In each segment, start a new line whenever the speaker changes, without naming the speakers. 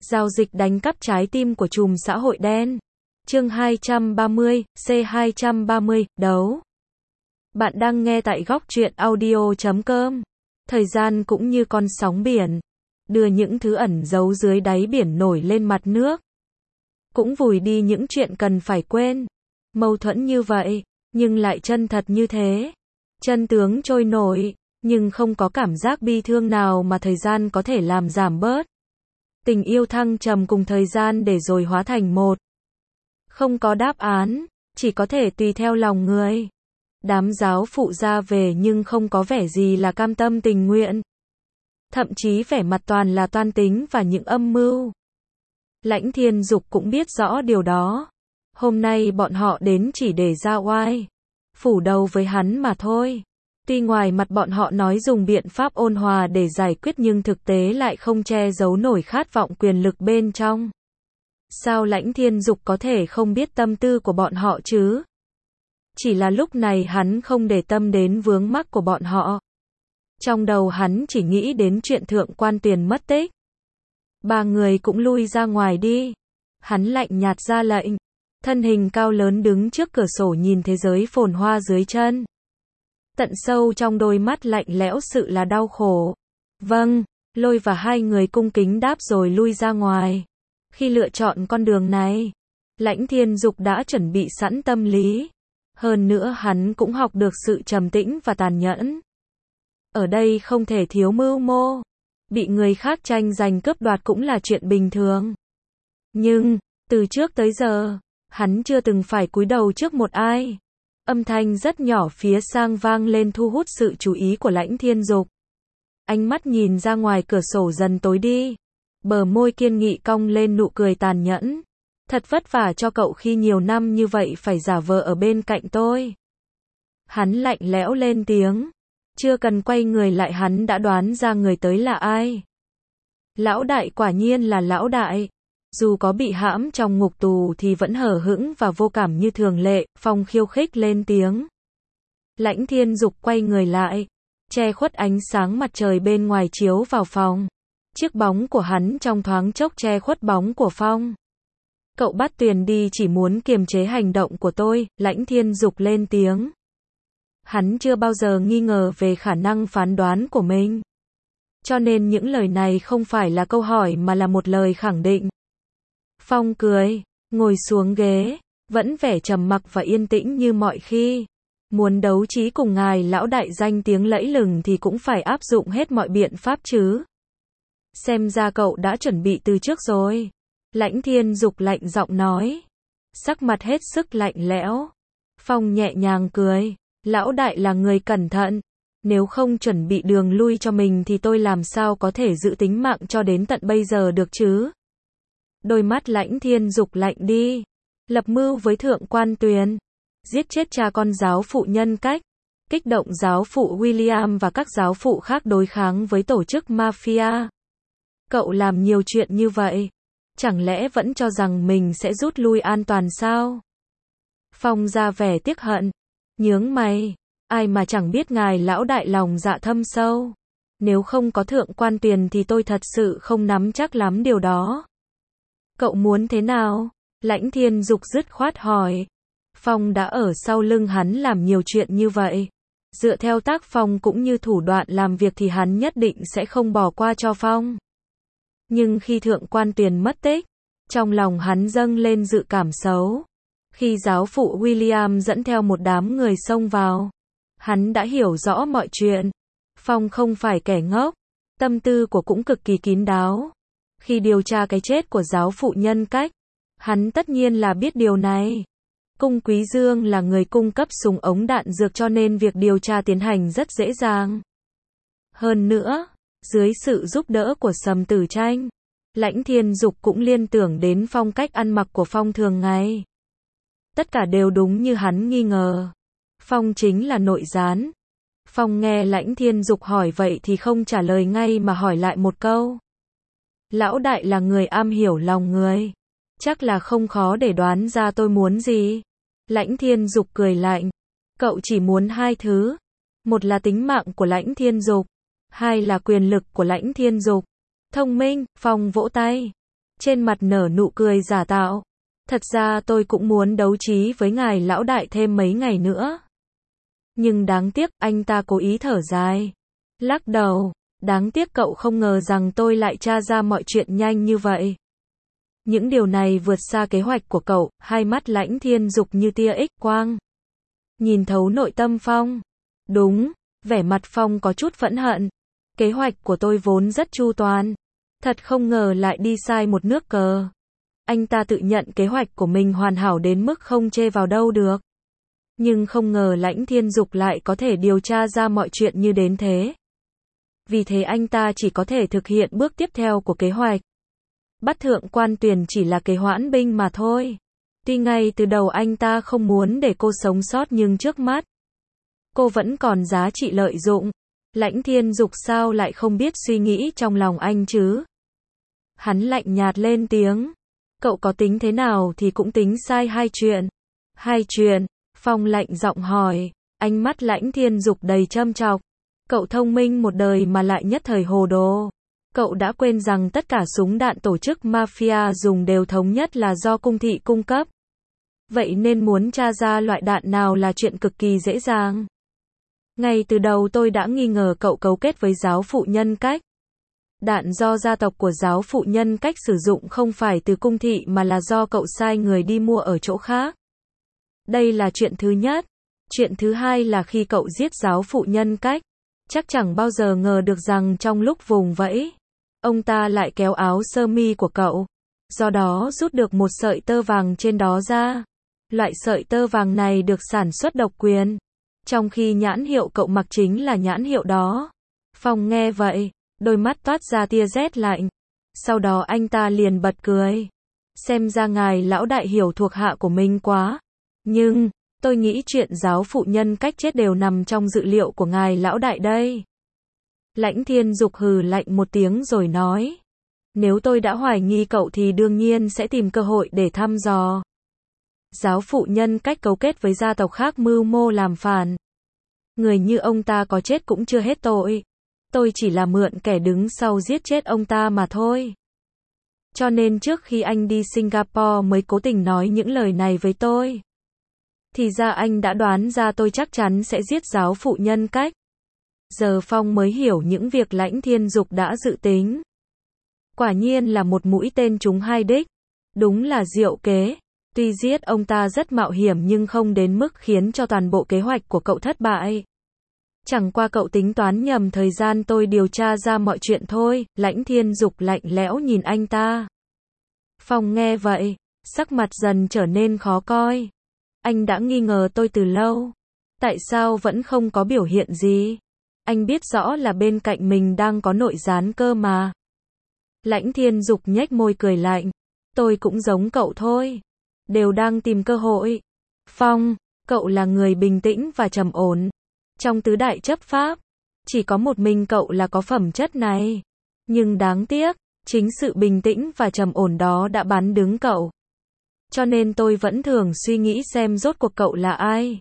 Giao dịch đánh cắp trái tim của trùm xã hội đen. Chương 230, C230, đấu. Bạn đang nghe tại góc truyện audio.com. Thời gian cũng như con sóng biển, đưa những thứ ẩn giấu dưới đáy biển nổi lên mặt nước. Cũng vùi đi những chuyện cần phải quên. Mâu thuẫn như vậy, nhưng lại chân thật như thế. Chân tướng trôi nổi, nhưng không có cảm giác bi thương nào mà thời gian có thể làm giảm bớt. Tình yêu thăng trầm cùng thời gian để rồi hóa thành một. Không có đáp án, chỉ có thể tùy theo lòng người. Đám giáo phụ ra về nhưng không có vẻ gì là cam tâm tình nguyện. Thậm chí vẻ mặt toàn là toan tính và những âm mưu. Lãnh Thiên Dục cũng biết rõ điều đó. Hôm nay bọn họ đến chỉ để ra oai, phủ đầu với hắn mà thôi. Tuy ngoài mặt bọn họ nói dùng biện pháp ôn hòa để giải quyết nhưng thực tế lại không che giấu nổi khát vọng quyền lực bên trong. Sao Lãnh Thiên Dục có thể không biết tâm tư của bọn họ chứ? Chỉ là lúc này hắn không để tâm đến vướng mắc của bọn họ. Trong đầu hắn chỉ nghĩ đến chuyện Thượng Quan Tuyền mất tích. Ba người cũng lui ra ngoài đi. Hắn lạnh nhạt ra lệnh. Thân hình cao lớn đứng trước cửa sổ nhìn thế giới phồn hoa dưới chân. Tận sâu trong đôi mắt lạnh lẽo sự là đau khổ. Vâng, Lôi và hai người cung kính đáp rồi lui ra ngoài. Khi lựa chọn con đường này, Lãnh Thiên Dục đã chuẩn bị sẵn tâm lý. Hơn nữa hắn cũng học được sự trầm tĩnh và tàn nhẫn. Ở đây không thể thiếu mưu mô. Bị người khác tranh giành cướp đoạt cũng là chuyện bình thường. Nhưng, từ trước tới giờ, hắn chưa từng phải cúi đầu trước một ai. Âm thanh rất nhỏ phía sang vang lên thu hút sự chú ý của Lãnh Thiên Dục. Ánh mắt nhìn ra ngoài cửa sổ dần tối đi. Bờ môi kiên nghị cong lên nụ cười tàn nhẫn. Thật vất vả cho cậu khi nhiều năm như vậy phải giả vờ ở bên cạnh tôi. Hắn lạnh lẽo lên tiếng. Chưa cần quay người lại hắn đã đoán ra người tới là ai. Lão đại quả nhiên là lão đại. Dù có bị hãm trong ngục tù thì vẫn hở hững và vô cảm như thường lệ, Phong khiêu khích lên tiếng. Lãnh Thiên Dục quay người lại, che khuất ánh sáng mặt trời bên ngoài chiếu vào phòng. Chiếc bóng của hắn trong thoáng chốc che khuất bóng của Phong. Cậu bắt Tuyền đi chỉ muốn kiềm chế hành động của tôi, Lãnh Thiên Dục lên tiếng. Hắn chưa bao giờ nghi ngờ về khả năng phán đoán của mình. Cho nên những lời này không phải là câu hỏi mà là một lời khẳng định. Phong cười, ngồi xuống ghế, vẫn vẻ trầm mặc và yên tĩnh như mọi khi. Muốn đấu trí cùng ngài lão đại danh tiếng lẫy lừng thì cũng phải áp dụng hết mọi biện pháp chứ. Xem ra cậu đã chuẩn bị từ trước rồi. Lãnh Thiên Dục lạnh giọng nói. Sắc mặt hết sức lạnh lẽo. Phong nhẹ nhàng cười. Lão đại là người cẩn thận. Nếu không chuẩn bị đường lui cho mình thì tôi làm sao có thể giữ tính mạng cho đến tận bây giờ được chứ? Đôi mắt Lãnh Thiên Dục lạnh đi. Lập mưu với Thượng Quan Tuyền. Giết chết cha con giáo phụ Nhân Cách. Kích động giáo phụ William và các giáo phụ khác đối kháng với tổ chức mafia. Cậu làm nhiều chuyện như vậy. Chẳng lẽ vẫn cho rằng mình sẽ rút lui an toàn sao? Phong ra vẻ tiếc hận. Nhướng mày. Ai mà chẳng biết ngài lão đại lòng dạ thâm sâu. Nếu không có Thượng Quan Tuyền thì tôi thật sự không nắm chắc lắm điều đó. Cậu muốn thế nào? Lãnh Thiên Dục dứt khoát hỏi. Phong đã ở sau lưng hắn làm nhiều chuyện như vậy. Dựa theo tác phong cũng như thủ đoạn làm việc thì hắn nhất định sẽ không bỏ qua cho Phong. Nhưng khi Thượng Quan Tuyền mất tích, trong lòng hắn dâng lên dự cảm xấu. Khi giáo phụ William dẫn theo một đám người xông vào, hắn đã hiểu rõ mọi chuyện. Phong không phải kẻ ngốc, tâm tư của cũng cực kỳ kín đáo. Khi điều tra cái chết của giáo phụ Nhân Cách, hắn tất nhiên là biết điều này. Cung Quý Dương là người cung cấp súng ống đạn dược cho nên việc điều tra tiến hành rất dễ dàng. Hơn nữa, dưới sự giúp đỡ của Sầm Tử Tranh, Lãnh Thiên Dục cũng liên tưởng đến phong cách ăn mặc của Phong thường ngày. Tất cả đều đúng như hắn nghi ngờ. Phong chính là nội gián. Phong nghe Lãnh Thiên Dục hỏi vậy thì không trả lời ngay mà hỏi lại một câu. Lão đại là người am hiểu lòng người. Chắc là không khó để đoán ra tôi muốn gì. Lãnh Thiên Dục cười lạnh. Cậu chỉ muốn hai thứ. Một là tính mạng của Lãnh Thiên Dục. Hai là quyền lực của Lãnh Thiên Dục. Thông minh, Phong vỗ tay. trên mặt nở nụ cười giả tạo. Thật ra tôi cũng muốn đấu trí với ngài lão đại thêm mấy ngày nữa. Nhưng đáng tiếc, anh ta cố ý thở dài. Lắc đầu, đáng tiếc cậu không ngờ rằng tôi lại tra ra mọi chuyện nhanh như vậy. Những điều này vượt xa kế hoạch của cậu, hai mắt Lãnh Thiên Dục như tia X quang. Nhìn thấu nội tâm Phong. Đúng, vẻ mặt Phong có chút phẫn hận. Kế hoạch của tôi vốn rất chu toàn. Thật không ngờ lại đi sai một nước cờ. Anh ta tự nhận kế hoạch của mình hoàn hảo đến mức không chê vào đâu được. Nhưng không ngờ Lãnh Thiên Dục lại có thể điều tra ra mọi chuyện như đến thế. Vì thế anh ta chỉ có thể thực hiện bước tiếp theo của kế hoạch. Bắt Thượng Quan Tuyền chỉ là kế hoãn binh mà thôi. Tuy ngay từ đầu anh ta không muốn để cô sống sót nhưng trước mắt, cô vẫn còn giá trị lợi dụng. Lãnh Thiên Dục sao lại không biết suy nghĩ trong lòng anh chứ? Hắn lạnh nhạt lên tiếng. Cậu có tính thế nào thì cũng tính sai hai chuyện. Hai chuyện? Phong lạnh giọng hỏi. Ánh mắt Lãnh Thiên Dục đầy châm chọc. Cậu thông minh một đời mà lại nhất thời hồ đồ. Cậu đã quên rằng tất cả súng đạn tổ chức mafia dùng đều thống nhất là do cung thị cung cấp. Vậy nên muốn tra ra loại đạn nào là chuyện cực kỳ dễ dàng. Ngay từ đầu tôi đã nghi ngờ cậu cấu kết với giáo phụ Nhân Cách. Đạn do gia tộc của giáo phụ Nhân Cách sử dụng không phải từ cung thị mà là do cậu sai người đi mua ở chỗ khác. Đây là chuyện thứ nhất. Chuyện thứ hai là khi cậu giết giáo phụ Nhân Cách, chắc chẳng bao giờ ngờ được rằng trong lúc vùng vẫy, ông ta lại kéo áo sơ mi của cậu. Do đó rút được một sợi tơ vàng trên đó ra. Loại sợi tơ vàng này được sản xuất độc quyền. Trong khi nhãn hiệu cậu mặc chính là nhãn hiệu đó. Phong nghe vậy, đôi mắt toát ra tia rét lạnh. Sau đó anh ta liền bật cười. Xem ra ngài lão đại hiểu thuộc hạ của mình quá. Nhưng, tôi nghĩ chuyện giáo phụ Nhân Cách chết đều nằm trong dự liệu của ngài lão đại đây. Lãnh Thiên Dục hừ lạnh một tiếng rồi nói. Nếu tôi đã hoài nghi cậu thì đương nhiên sẽ tìm cơ hội để thăm dò. Giáo phụ Nhân Cách cấu kết với gia tộc khác mưu mô làm phản. Người như ông ta có chết cũng chưa hết tội. Tôi chỉ là mượn kẻ đứng sau giết chết ông ta mà thôi. Cho nên trước khi anh đi Singapore mới cố tình nói những lời này với tôi. Thì ra anh đã đoán ra tôi chắc chắn sẽ giết giáo phụ Nhân Cách. Giờ Phong mới hiểu những việc Lãnh Thiên Dục đã dự tính. Quả nhiên là một mũi tên trúng hai đích. Đúng là diệu kế. Tuy giết ông ta rất mạo hiểm nhưng không đến mức khiến cho toàn bộ kế hoạch của cậu thất bại. Chẳng qua cậu tính toán nhầm thời gian tôi điều tra ra mọi chuyện thôi. Lãnh Thiên Dục lạnh lẽo nhìn anh ta. Phong nghe vậy, sắc mặt dần trở nên khó coi. Anh đã nghi ngờ tôi từ lâu. Tại sao vẫn không có biểu hiện gì? Anh biết rõ là bên cạnh mình đang có nội gián cơ mà. Lãnh Thiên Dục nhếch môi cười lạnh. Tôi cũng giống cậu thôi. Đều đang tìm cơ hội. Phong, cậu là người bình tĩnh và trầm ổn. Trong tứ đại chấp pháp, chỉ có một mình cậu là có phẩm chất này. Nhưng đáng tiếc, chính sự bình tĩnh và trầm ổn đó đã bắn đứng cậu. Cho nên tôi vẫn thường suy nghĩ xem rốt cuộc cậu là ai.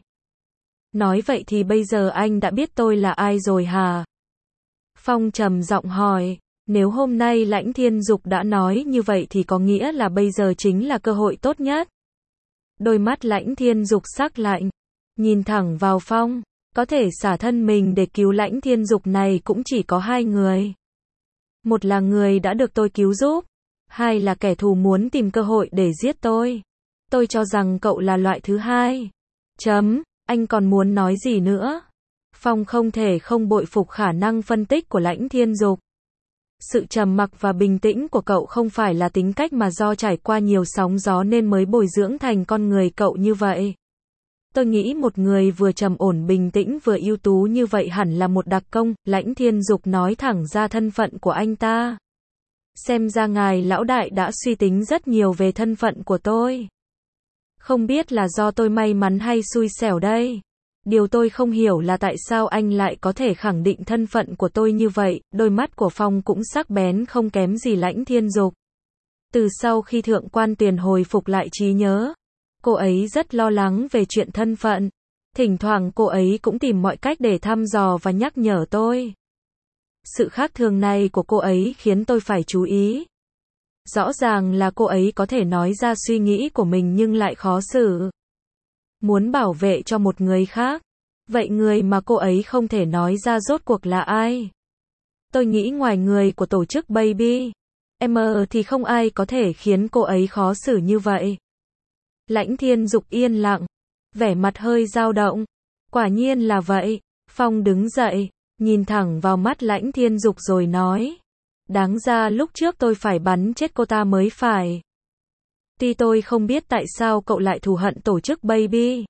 Nói vậy thì bây giờ anh đã biết tôi là ai rồi hả? Phong trầm giọng hỏi. Nếu hôm nay Lãnh Thiên Dục đã nói như vậy thì có nghĩa là bây giờ chính là cơ hội tốt nhất. Đôi mắt Lãnh Thiên Dục sắc lạnh, nhìn thẳng vào Phong. Có thể xả thân mình để cứu Lãnh Thiên Dục này cũng chỉ có hai người. Một là người đã được tôi cứu giúp. Hai là kẻ thù muốn tìm cơ hội để giết tôi. Tôi cho rằng cậu là loại thứ hai. Anh còn muốn nói gì nữa? Phong không thể không bội phục khả năng phân tích của Lãnh Thiên Dục. Sự trầm mặc và bình tĩnh của cậu không phải là tính cách mà do trải qua nhiều sóng gió nên mới bồi dưỡng thành con người cậu như vậy. Tôi nghĩ một người vừa trầm ổn bình tĩnh vừa ưu tú như vậy hẳn là một đặc công. Lãnh Thiên Dục nói thẳng ra thân phận của anh ta. Xem ra ngài lão đại đã suy tính rất nhiều về thân phận của tôi. Không biết là do tôi may mắn hay xui xẻo đây. Điều tôi không hiểu là tại sao anh lại có thể khẳng định thân phận của tôi như vậy. Đôi mắt của Phong cũng sắc bén không kém gì Lãnh Thiên Dục. Từ sau khi Thượng Quan Tuyền hồi phục lại trí nhớ, cô ấy rất lo lắng về chuyện thân phận. Thỉnh thoảng cô ấy cũng tìm mọi cách để thăm dò và nhắc nhở tôi. Sự khác thường này của cô ấy khiến tôi phải chú ý. Rõ ràng là cô ấy có thể nói ra suy nghĩ của mình nhưng lại khó xử. Muốn bảo vệ cho một người khác. Vậy người mà cô ấy không thể nói ra rốt cuộc là ai? Tôi nghĩ ngoài người của tổ chức Baby M thì không ai có thể khiến cô ấy khó xử như vậy. Lãnh Thiên Dục yên lặng, vẻ mặt hơi dao động. Quả nhiên là vậy. Phong đứng dậy, nhìn thẳng vào mắt Lãnh Thiên Dục rồi nói. Đáng ra lúc trước tôi phải bắn chết cô ta mới phải. Tuy tôi không biết tại sao cậu lại thù hận tổ chức Baby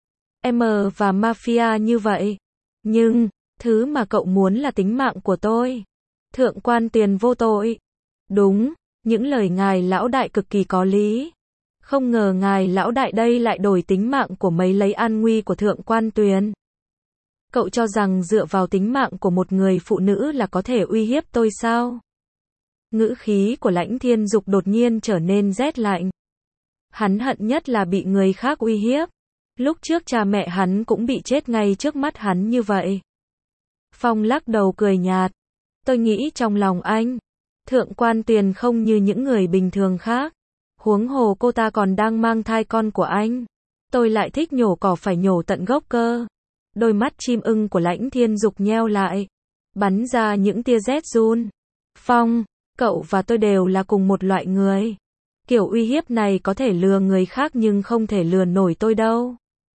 M và Mafia như vậy. Nhưng, thứ mà cậu muốn là tính mạng của tôi. Thượng quan Tuyền vô tội. Đúng, những lời ngài lão đại cực kỳ có lý. Không ngờ ngài lão đại đây lại đổi tính mạng của mấy lấy an nguy của thượng quan Tuyền. Cậu cho rằng dựa vào tính mạng của một người phụ nữ là có thể uy hiếp tôi sao? Ngữ khí của Lãnh Thiên Dục đột nhiên trở nên rét lạnh. Hắn hận nhất là bị người khác uy hiếp. Lúc trước cha mẹ hắn cũng bị chết ngay trước mắt hắn như vậy. Phong lắc đầu cười nhạt. Tôi nghĩ trong lòng anh, thượng quan Tuyền không như những người bình thường khác. Huống hồ cô ta còn đang mang thai con của anh. Tôi lại thích nhổ cỏ phải nhổ tận gốc cơ. Đôi mắt chim ưng của Lãnh Thiên Dục nheo lại, bắn ra những tia rét run. Phong, cậu và tôi đều là cùng một loại người. Kiểu uy hiếp này có thể lừa người khác nhưng không thể lừa nổi tôi đâu.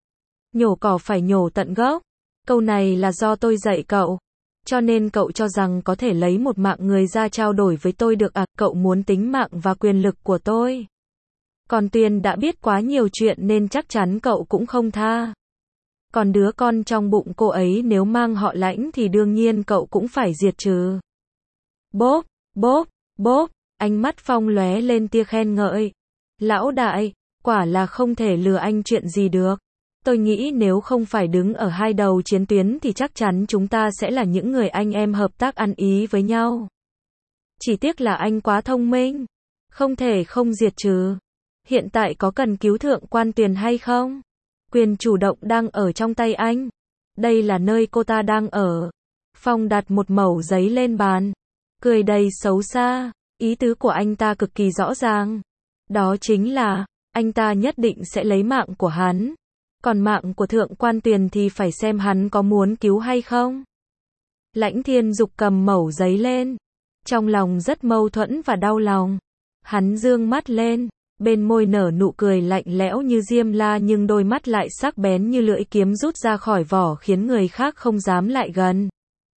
Nhổ cỏ phải nhổ tận gốc. Câu này là do tôi dạy cậu. Cho nên cậu cho rằng có thể lấy một mạng người ra trao đổi với tôi được à? Cậu muốn tính mạng và quyền lực của tôi. Còn Tuyền đã biết quá nhiều chuyện nên chắc chắn cậu cũng không tha. Còn đứa con trong bụng cô ấy nếu mang họ Lãnh thì đương nhiên cậu cũng phải diệt trừ. Bốp, bốp, bốp, ánh mắt Phong lóe lên tia khen ngợi. Lão đại, quả là không thể lừa anh chuyện gì được. Tôi nghĩ nếu không phải đứng ở hai đầu chiến tuyến thì chắc chắn chúng ta sẽ là những người anh em hợp tác ăn ý với nhau. Chỉ tiếc là anh quá thông minh. Không thể không diệt trừ. Hiện tại có cần cứu thượng quan Tuyền hay không? Quyền chủ động đang ở trong tay anh. Đây là nơi cô ta đang ở. Phong đặt một mẩu giấy lên bàn. Cười đầy xấu xa. Ý tứ của anh ta cực kỳ rõ ràng. Đó chính là, anh ta nhất định sẽ lấy mạng của hắn. Còn mạng của thượng quan Tuyền thì phải xem hắn có muốn cứu hay không. Lãnh Thiên Dục cầm mẩu giấy lên. Trong lòng rất mâu thuẫn và đau lòng. Hắn dương mắt lên. Bên môi nở nụ cười lạnh lẽo như diêm la nhưng đôi mắt lại sắc bén như lưỡi kiếm rút ra khỏi vỏ khiến người khác không dám lại gần.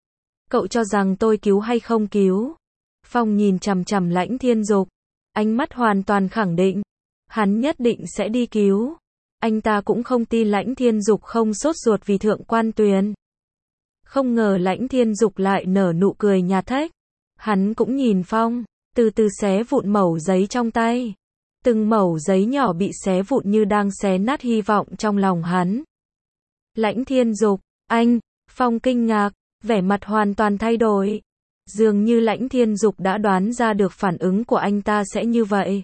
Cậu cho rằng tôi cứu hay không cứu? Phong nhìn chằm chằm Lãnh Thiên Dục. Ánh mắt hoàn toàn khẳng định. Hắn nhất định sẽ đi cứu. Anh ta cũng không tin Lãnh Thiên Dục không sốt ruột vì thượng quan Tuyền. Không ngờ Lãnh Thiên Dục lại nở nụ cười nhạt thách. Hắn cũng nhìn Phong, từ từ xé vụn mẩu giấy trong tay. Từng mẩu giấy nhỏ bị xé vụn như đang xé nát hy vọng trong lòng hắn. Lãnh Thiên Dục, anh, Phong kinh ngạc, vẻ mặt hoàn toàn thay đổi. Dường như Lãnh Thiên Dục đã đoán ra được phản ứng của anh ta sẽ như vậy.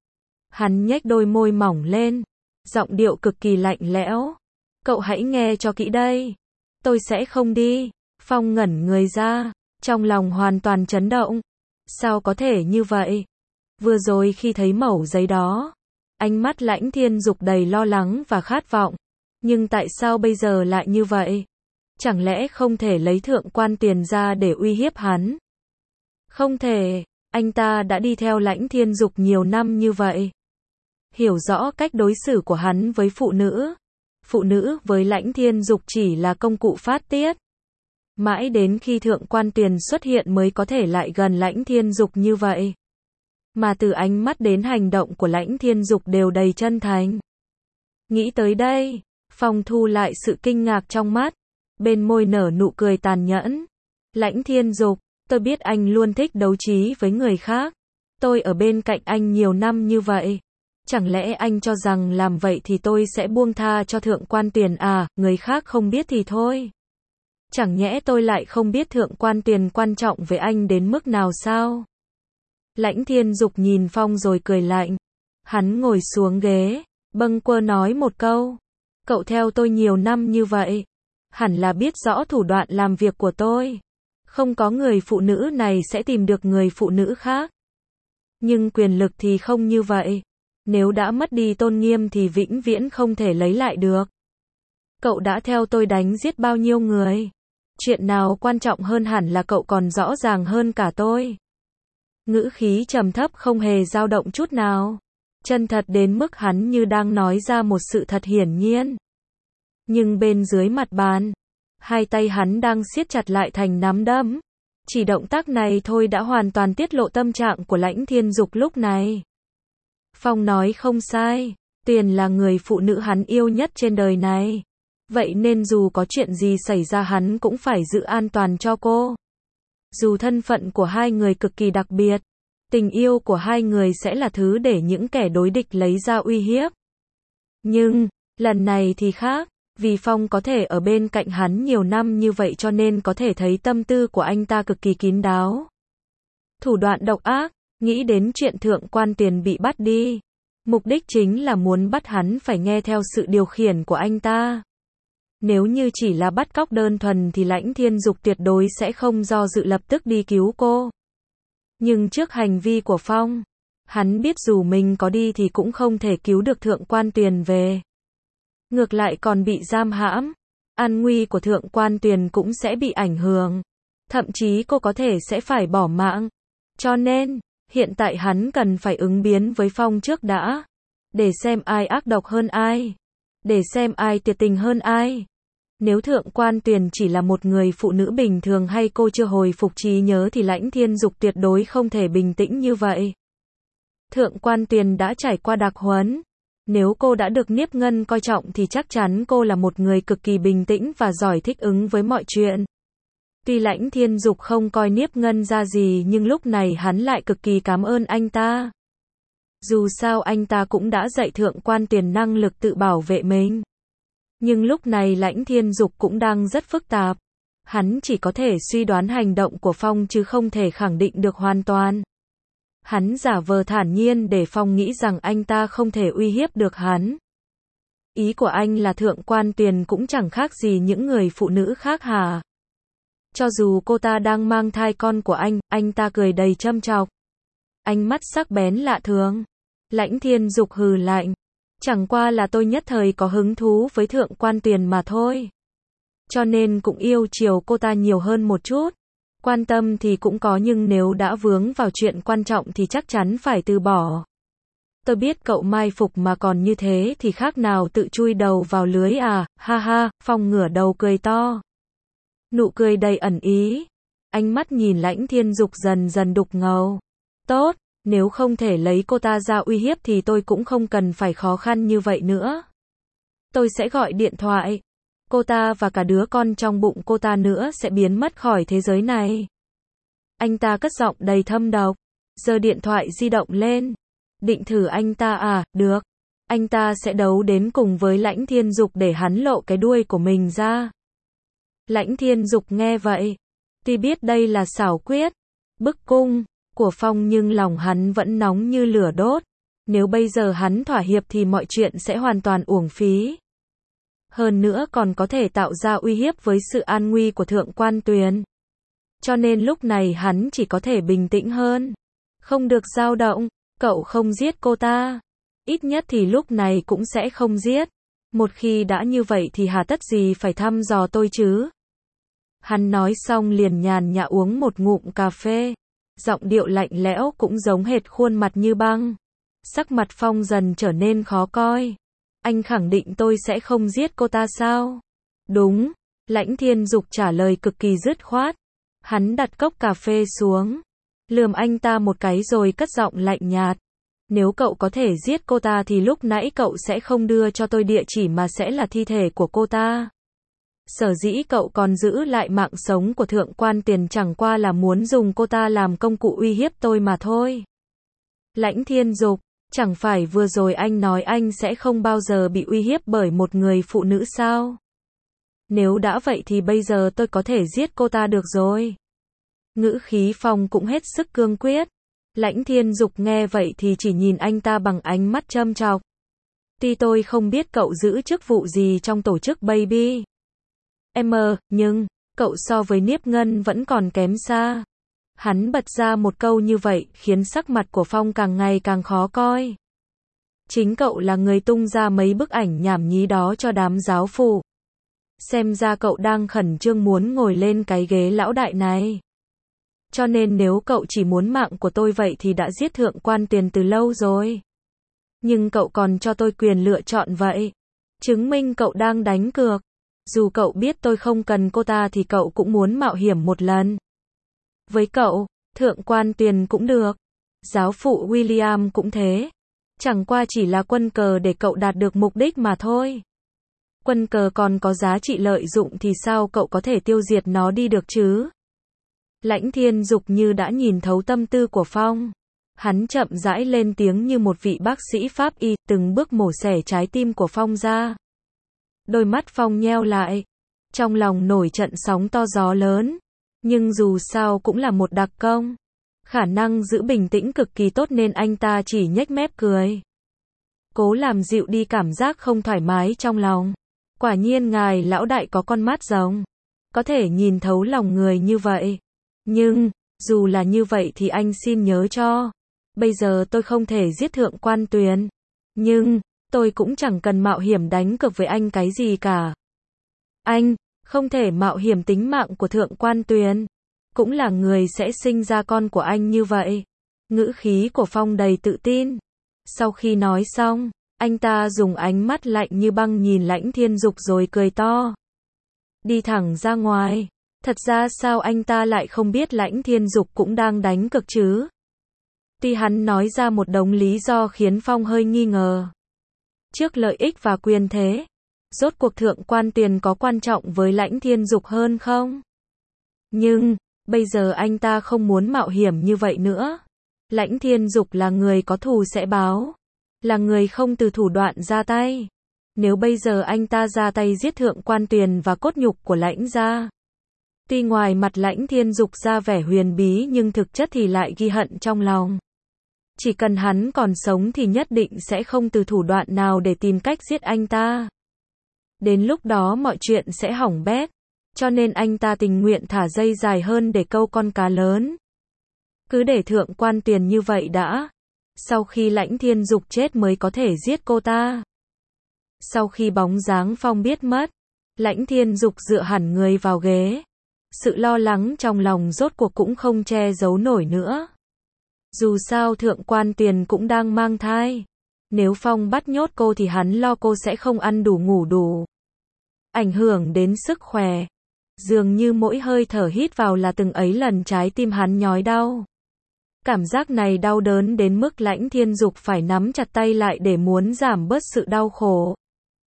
Hắn nhếch đôi môi mỏng lên, giọng điệu cực kỳ lạnh lẽo. Cậu hãy nghe cho kỹ đây. Tôi sẽ không đi. Phong ngẩn người ra, trong lòng hoàn toàn chấn động. Sao có thể như vậy? Vừa rồi khi thấy mẩu giấy đó, ánh mắt Lãnh Thiên Dục đầy lo lắng và khát vọng. Nhưng tại sao bây giờ lại như vậy? Chẳng lẽ không thể lấy thượng quan Tuyền ra để uy hiếp hắn? Không thể, anh ta đã đi theo Lãnh Thiên Dục nhiều năm như vậy. Hiểu rõ cách đối xử của hắn với phụ nữ. Phụ nữ với Lãnh Thiên Dục chỉ là công cụ phát tiết. Mãi đến khi thượng quan Tuyền xuất hiện mới có thể lại gần Lãnh Thiên Dục như vậy. Mà từ ánh mắt đến hành động của Lãnh Thiên Dục đều đầy chân thành. Nghĩ tới đây, Phong thu lại sự kinh ngạc trong mắt. Bên môi nở nụ cười tàn nhẫn. Lãnh Thiên Dục, tôi biết anh luôn thích đấu trí với người khác. Tôi ở bên cạnh anh nhiều năm như vậy. Chẳng lẽ anh cho rằng làm vậy thì tôi sẽ buông tha cho thượng quan Tuyền à? Người khác không biết thì thôi. Chẳng nhẽ tôi lại không biết thượng quan Tuyền quan trọng với anh đến mức nào sao? Lãnh Thiên Dục nhìn Phong rồi cười lạnh. Hắn ngồi xuống ghế, bâng quơ nói một câu. Cậu theo tôi nhiều năm như vậy, hẳn là biết rõ thủ đoạn làm việc của tôi. Không có người phụ nữ này sẽ tìm được người phụ nữ khác. Nhưng quyền lực thì không như vậy. Nếu đã mất đi tôn nghiêm thì vĩnh viễn không thể lấy lại được. Cậu đã theo tôi đánh giết bao nhiêu người? Chuyện nào quan trọng hơn hẳn là cậu còn rõ ràng hơn cả tôi. Ngữ khí trầm thấp không hề dao động chút nào. Chân thật đến mức hắn như đang nói ra một sự thật hiển nhiên. Nhưng bên dưới mặt bàn, hai tay hắn đang siết chặt lại thành nắm đấm. Chỉ động tác này thôi đã hoàn toàn tiết lộ tâm trạng của Lãnh Thiên Dục lúc này. Phong nói không sai, Tuyền là người phụ nữ hắn yêu nhất trên đời này. Vậy nên dù có chuyện gì xảy ra hắn cũng phải giữ an toàn cho cô. Dù thân phận của hai người cực kỳ đặc biệt, tình yêu của hai người sẽ là thứ để những kẻ đối địch lấy ra uy hiếp. Nhưng, lần này thì khác, vì Phong có thể ở bên cạnh hắn nhiều năm như vậy cho nên có thể thấy tâm tư của anh ta cực kỳ kín đáo. Thủ đoạn độc ác, nghĩ đến chuyện thượng quan Tiền bị bắt đi. Mục đích chính là muốn bắt hắn phải nghe theo sự điều khiển của anh ta. Nếu như chỉ là bắt cóc đơn thuần thì Lãnh Thiên Dục tuyệt đối sẽ không do dự lập tức đi cứu cô. Nhưng trước hành vi của Phong, hắn biết dù mình có đi thì cũng không thể cứu được thượng quan Tuyền về. Ngược lại còn bị giam hãm, an nguy của thượng quan Tuyền cũng sẽ bị ảnh hưởng. Thậm chí cô có thể sẽ phải bỏ mạng. Cho nên, hiện tại hắn cần phải ứng biến với Phong trước đã. Để xem ai ác độc hơn ai. Để xem ai tuyệt tình hơn ai. Nếu thượng quan Tuyền chỉ là một người phụ nữ bình thường hay cô chưa hồi phục trí nhớ thì Lãnh Thiên Dục tuyệt đối không thể bình tĩnh như vậy. Thượng quan Tuyền đã trải qua đặc huấn. Nếu cô đã được Niếp Ngân coi trọng thì chắc chắn cô là một người cực kỳ bình tĩnh và giỏi thích ứng với mọi chuyện. Tuy Lãnh Thiên Dục không coi Niếp Ngân ra gì nhưng lúc này hắn lại cực kỳ cảm ơn anh ta. Dù sao anh ta cũng đã dạy thượng quan Tuyền năng lực tự bảo vệ mình. Nhưng lúc này Lãnh Thiên Dục cũng đang rất phức tạp. Hắn chỉ có thể suy đoán hành động của Phong chứ không thể khẳng định được hoàn toàn. Hắn giả vờ thản nhiên để Phong nghĩ rằng anh ta không thể uy hiếp được hắn. Ý của anh là thượng quan Tuyền cũng chẳng khác gì những người phụ nữ khác hả? Cho dù cô ta đang mang thai con của anh ta cười đầy châm chọc. Ánh mắt sắc bén lạ thường. Lãnh Thiên Dục hừ lạnh. Chẳng qua là tôi nhất thời có hứng thú với thượng quan Tuyền mà thôi. Cho nên cũng yêu chiều cô ta nhiều hơn một chút. Quan tâm thì cũng có nhưng nếu đã vướng vào chuyện quan trọng thì chắc chắn phải từ bỏ. Tôi biết cậu mai phục mà còn như thế thì khác nào tự chui đầu vào lưới à, ha ha, Phong ngửa đầu cười to. Nụ cười đầy ẩn ý. Ánh mắt nhìn Lãnh Thiên Dục dần dần đục ngầu. Tốt, nếu không thể lấy cô ta ra uy hiếp thì tôi cũng không cần phải khó khăn như vậy nữa. Tôi sẽ gọi điện thoại. Cô ta và cả đứa con trong bụng cô ta nữa sẽ biến mất khỏi thế giới này. Anh ta cất giọng đầy thâm độc. Giơ điện thoại di động lên. Định thử anh ta à, được. Anh ta sẽ đấu đến cùng với Lãnh Thiên Dục để hắn lộ cái đuôi của mình ra. Lãnh Thiên Dục nghe vậy. Tuy biết đây là xảo quyết, bức cung của Phong nhưng lòng hắn vẫn nóng như lửa đốt. Nếu bây giờ hắn thỏa hiệp thì mọi chuyện sẽ hoàn toàn uổng phí. Hơn nữa còn có thể tạo ra uy hiếp với sự an nguy của thượng quan Tuyền. Cho nên lúc này hắn chỉ có thể bình tĩnh hơn. Không được dao động, cậu không giết cô ta. Ít nhất thì lúc này cũng sẽ không giết. Một khi đã như vậy thì hà tất gì phải thăm dò tôi chứ. Hắn nói xong liền nhàn nhã uống một ngụm cà phê. Giọng điệu lạnh lẽo cũng giống hệt khuôn mặt như băng. Sắc mặt Phong dần trở nên khó coi. Anh khẳng định tôi sẽ không giết cô ta sao? Đúng. Lãnh Thiên Dục trả lời cực kỳ dứt khoát. Hắn đặt cốc cà phê xuống. Lườm anh ta một cái rồi cất giọng lạnh nhạt. Nếu cậu có thể giết cô ta thì lúc nãy cậu sẽ không đưa cho tôi địa chỉ mà sẽ là thi thể của cô ta. Sở dĩ cậu còn giữ lại mạng sống của thượng quan Tiền chẳng qua là muốn dùng cô ta làm công cụ uy hiếp tôi mà thôi. Lãnh Thiên Dục, chẳng phải vừa rồi anh nói anh sẽ không bao giờ bị uy hiếp bởi một người phụ nữ sao? Nếu đã vậy thì bây giờ tôi có thể giết cô ta được rồi. Ngữ khí Phong cũng hết sức cương quyết. Lãnh Thiên Dục nghe vậy thì chỉ nhìn anh ta bằng ánh mắt châm chọc. Tuy tôi không biết cậu giữ chức vụ gì trong tổ chức Baby nhưng cậu so với Niếp Ngân vẫn còn kém xa. Hắn bật ra một câu như vậy, khiến sắc mặt của Phong càng ngày càng khó coi. Chính cậu là người tung ra mấy bức ảnh nhảm nhí đó cho đám giáo phụ. Xem ra cậu đang khẩn trương muốn ngồi lên cái ghế lão đại này. Cho nên nếu cậu chỉ muốn mạng của tôi vậy thì đã giết Thượng Quan Tuyền từ lâu rồi. Nhưng cậu còn cho tôi quyền lựa chọn vậy. Chứng minh cậu đang đánh cược. Dù cậu biết tôi không cần cô ta thì cậu cũng muốn mạo hiểm một lần. Với cậu, Thượng Quan Tuyền cũng được. Giáo phụ William cũng thế. Chẳng qua chỉ là quân cờ để cậu đạt được mục đích mà thôi. Quân cờ còn có giá trị lợi dụng thì sao cậu có thể tiêu diệt nó đi được chứ? Lãnh Thiên Dục như đã nhìn thấu tâm tư của Phong. Hắn chậm rãi lên tiếng như một vị bác sĩ pháp y, từng bước mổ xẻ trái tim của Phong ra. Đôi mắt Phong nheo lại. Trong lòng nổi trận sóng to gió lớn. Nhưng dù sao cũng là một đặc công. Khả năng giữ bình tĩnh cực kỳ tốt nên anh ta chỉ nhếch mép cười. Cố làm dịu đi cảm giác không thoải mái trong lòng. Quả nhiên ngài lão đại có con mắt rồng. Có thể nhìn thấu lòng người như vậy. Nhưng, dù là như vậy thì anh xin nhớ cho. Bây giờ tôi không thể giết Thượng Quan Tuyền. Nhưng, tôi cũng chẳng cần mạo hiểm đánh cược với anh cái gì cả. Anh, không thể mạo hiểm tính mạng của Thượng Quan Tuyền. Cũng là người sẽ sinh ra con của anh như vậy. Ngữ khí của Phong đầy tự tin. Sau khi nói xong, anh ta dùng ánh mắt lạnh như băng nhìn Lãnh Thiên Dục rồi cười to. Đi thẳng ra ngoài. Thật ra sao anh ta lại không biết Lãnh Thiên Dục cũng đang đánh cược chứ? Tuy hắn nói ra một đống lý do khiến Phong hơi nghi ngờ. Trước lợi ích và quyền thế, rốt cuộc Thượng Quan Tuyền có quan trọng với Lãnh Thiên Dục hơn không? Nhưng, bây giờ anh ta không muốn mạo hiểm như vậy nữa. Lãnh Thiên Dục là người có thù sẽ báo. Là người không từ thủ đoạn ra tay. Nếu bây giờ anh ta ra tay giết Thượng Quan Tuyền và cốt nhục của Lãnh gia. Tuy ngoài mặt Lãnh Thiên Dục ra vẻ huyền bí nhưng thực chất thì lại ghi hận trong lòng. Chỉ cần hắn còn sống thì nhất định sẽ không từ thủ đoạn nào để tìm cách giết anh ta. Đến lúc đó mọi chuyện sẽ hỏng bét. Cho nên anh ta tình nguyện thả dây dài hơn để câu con cá lớn. Cứ để Thượng Quan Tuyền như vậy đã. Sau khi Lãnh Thiên Dục chết mới có thể giết cô ta. Sau khi bóng dáng Phong biết mất, Lãnh Thiên Dục dựa hẳn người vào ghế. Sự lo lắng trong lòng rốt cuộc cũng không che giấu nổi nữa. Dù sao Thượng Quan Tuyền cũng đang mang thai. Nếu Phong bắt nhốt cô thì hắn lo cô sẽ không ăn đủ ngủ đủ. Ảnh hưởng đến sức khỏe. Dường như mỗi hơi thở hít vào là từng ấy lần trái tim hắn nhói đau. Cảm giác này đau đớn đến mức Lãnh Thiên Dục phải nắm chặt tay lại để muốn giảm bớt sự đau khổ.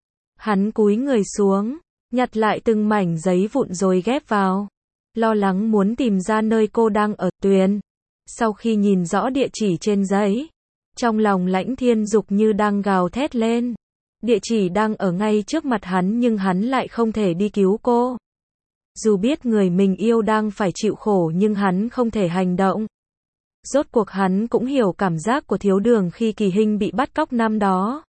Hắn cúi người xuống, nhặt lại từng mảnh giấy vụn rồi ghép vào. Lo lắng muốn tìm ra nơi cô đang ở. Tuyền. Sau khi nhìn rõ địa chỉ trên giấy, trong lòng Lãnh Thiên Dục như đang gào thét lên. Địa chỉ đang ở ngay trước mặt hắn nhưng hắn lại không thể đi cứu cô. Dù biết người mình yêu đang phải chịu khổ nhưng hắn không thể hành động. Rốt cuộc hắn cũng hiểu cảm giác của Thiếu Đường khi Kỳ Hinh bị bắt cóc năm đó.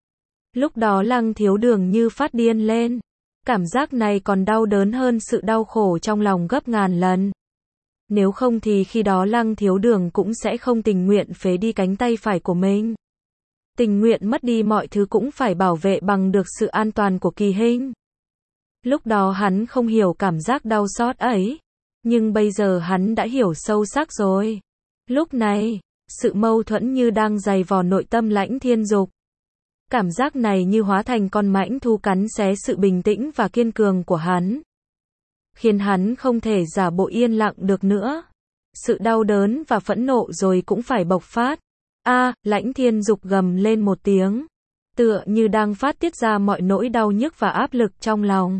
Lúc đó Lăng Thiếu Đường như phát điên lên. Cảm giác này còn đau đớn hơn sự đau khổ trong lòng gấp ngàn lần. Nếu không thì khi đó Lăng Thiếu Đường cũng sẽ không tình nguyện phế đi cánh tay phải của mình. Tình nguyện mất đi mọi thứ cũng phải bảo vệ bằng được sự an toàn của Kỳ Hinh. Lúc đó hắn không hiểu cảm giác đau xót ấy. Nhưng bây giờ hắn đã hiểu sâu sắc rồi. Lúc này, sự mâu thuẫn như đang giày vò nội tâm Lãnh Thiên Dục. Cảm giác này như hóa thành con mãnh thú cắn xé sự bình tĩnh và kiên cường của hắn. Khiến hắn không thể giả bộ yên lặng được nữa. Sự đau đớn và phẫn nộ rồi cũng phải bộc phát. Lãnh Thiên Dục gầm lên một tiếng. Tựa như đang phát tiết ra mọi nỗi đau nhức và áp lực trong lòng.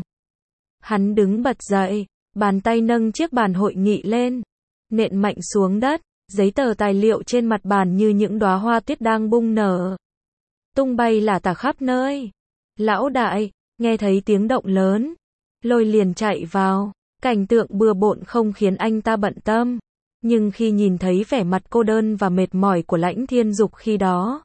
Hắn đứng bật dậy, bàn tay nâng chiếc bàn hội nghị lên. Nện mạnh xuống đất, giấy tờ tài liệu trên mặt bàn như những đóa hoa tuyết đang bung nở. Tung bay lả tả khắp nơi. Lão đại, nghe thấy tiếng động lớn. Lôi liền chạy vào. Cảnh tượng bừa bộn không khiến anh ta bận tâm. Nhưng khi nhìn thấy vẻ mặt cô đơn và mệt mỏi của Lãnh Thiên Dục khi đó.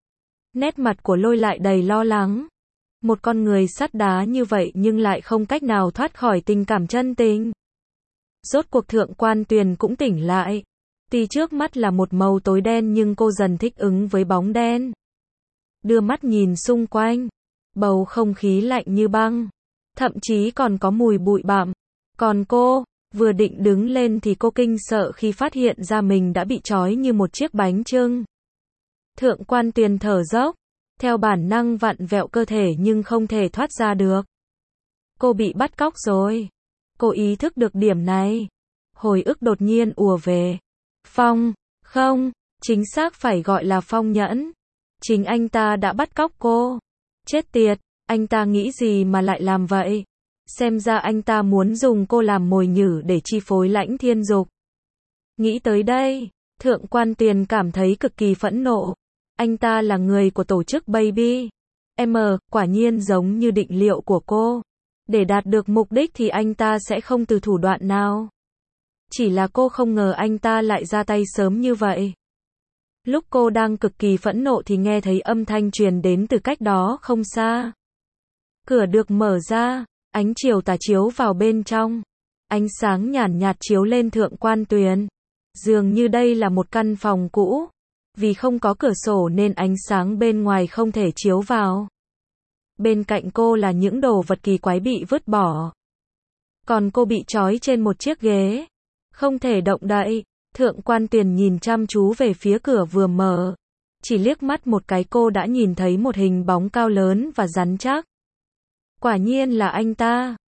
Nét mặt của Lôi lại đầy lo lắng. Một con người sắt đá như vậy nhưng lại không cách nào thoát khỏi tình cảm chân tình. Rốt cuộc Thượng Quan Tuyền cũng tỉnh lại. Tuy trước mắt là một màu tối đen nhưng cô dần thích ứng với bóng đen. Đưa mắt nhìn xung quanh. Bầu không khí lạnh như băng. Thậm chí còn có mùi bụi bặm. Còn cô, vừa định đứng lên thì cô kinh sợ khi phát hiện ra mình đã bị trói như một chiếc bánh chưng. Thượng Quan Tuyền thở dốc. Theo bản năng vặn vẹo cơ thể nhưng không thể thoát ra được. Cô bị bắt cóc rồi. Cô ý thức được điểm này. Hồi ức đột nhiên ùa về. Phong, không, chính xác phải gọi là Phong Nhẫn. Chính anh ta đã bắt cóc cô. Chết tiệt, anh ta nghĩ gì mà lại làm vậy? Xem ra anh ta muốn dùng cô làm mồi nhử để chi phối Lãnh Thiên Dục. Nghĩ tới đây, Thượng Quan Tuyền cảm thấy cực kỳ phẫn nộ. Anh ta là người của tổ chức Baby M, quả nhiên giống như định liệu của cô. Để đạt được mục đích thì anh ta sẽ không từ thủ đoạn nào. Chỉ là cô không ngờ anh ta lại ra tay sớm như vậy. Lúc cô đang cực kỳ phẫn nộ thì nghe thấy âm thanh truyền đến từ cách đó không xa. Cửa được mở ra, ánh chiều tà chiếu vào bên trong. Ánh sáng nhàn nhạt chiếu lên Thượng Quan Tuyền. Dường như đây là một căn phòng cũ. Vì không có cửa sổ nên ánh sáng bên ngoài không thể chiếu vào. Bên cạnh cô là những đồ vật kỳ quái bị vứt bỏ. Còn cô bị trói trên một chiếc ghế. Không thể động đậy. Thượng Quan Tuyền nhìn chăm chú về phía cửa vừa mở. Chỉ liếc mắt một cái cô đã nhìn thấy một hình bóng cao lớn và rắn chắc. Quả nhiên là anh ta.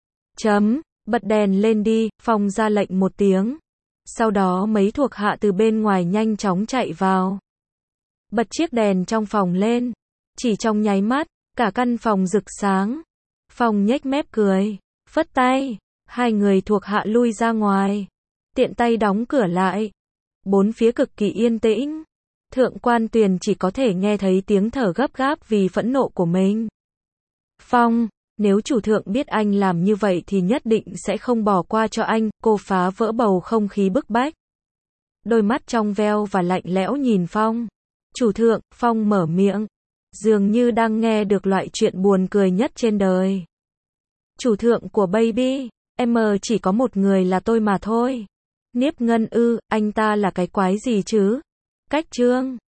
Bật đèn lên đi, Phong ra lệnh một tiếng. Sau đó mấy thuộc hạ từ bên ngoài nhanh chóng chạy vào. Bật chiếc đèn trong phòng lên. Chỉ trong nháy mắt, cả căn phòng rực sáng. Phong nhếch mép cười, phất tay. Hai người thuộc hạ lui ra ngoài. Tiện tay đóng cửa lại. Bốn phía cực kỳ yên tĩnh. Thượng Quan Tuyền chỉ có thể nghe thấy tiếng thở gấp gáp vì phẫn nộ của mình. Phong, nếu chủ thượng biết anh làm như vậy thì nhất định sẽ không bỏ qua cho anh, cô phá vỡ bầu không khí bức bách. Đôi mắt trong veo và lạnh lẽo nhìn Phong. Chủ thượng, Phong mở miệng. Dường như đang nghe được loại chuyện buồn cười nhất trên đời. Chủ thượng của Baby M chỉ có một người là tôi mà thôi. Niếp Ngân ư, anh ta là cái quái gì chứ? Cách Trương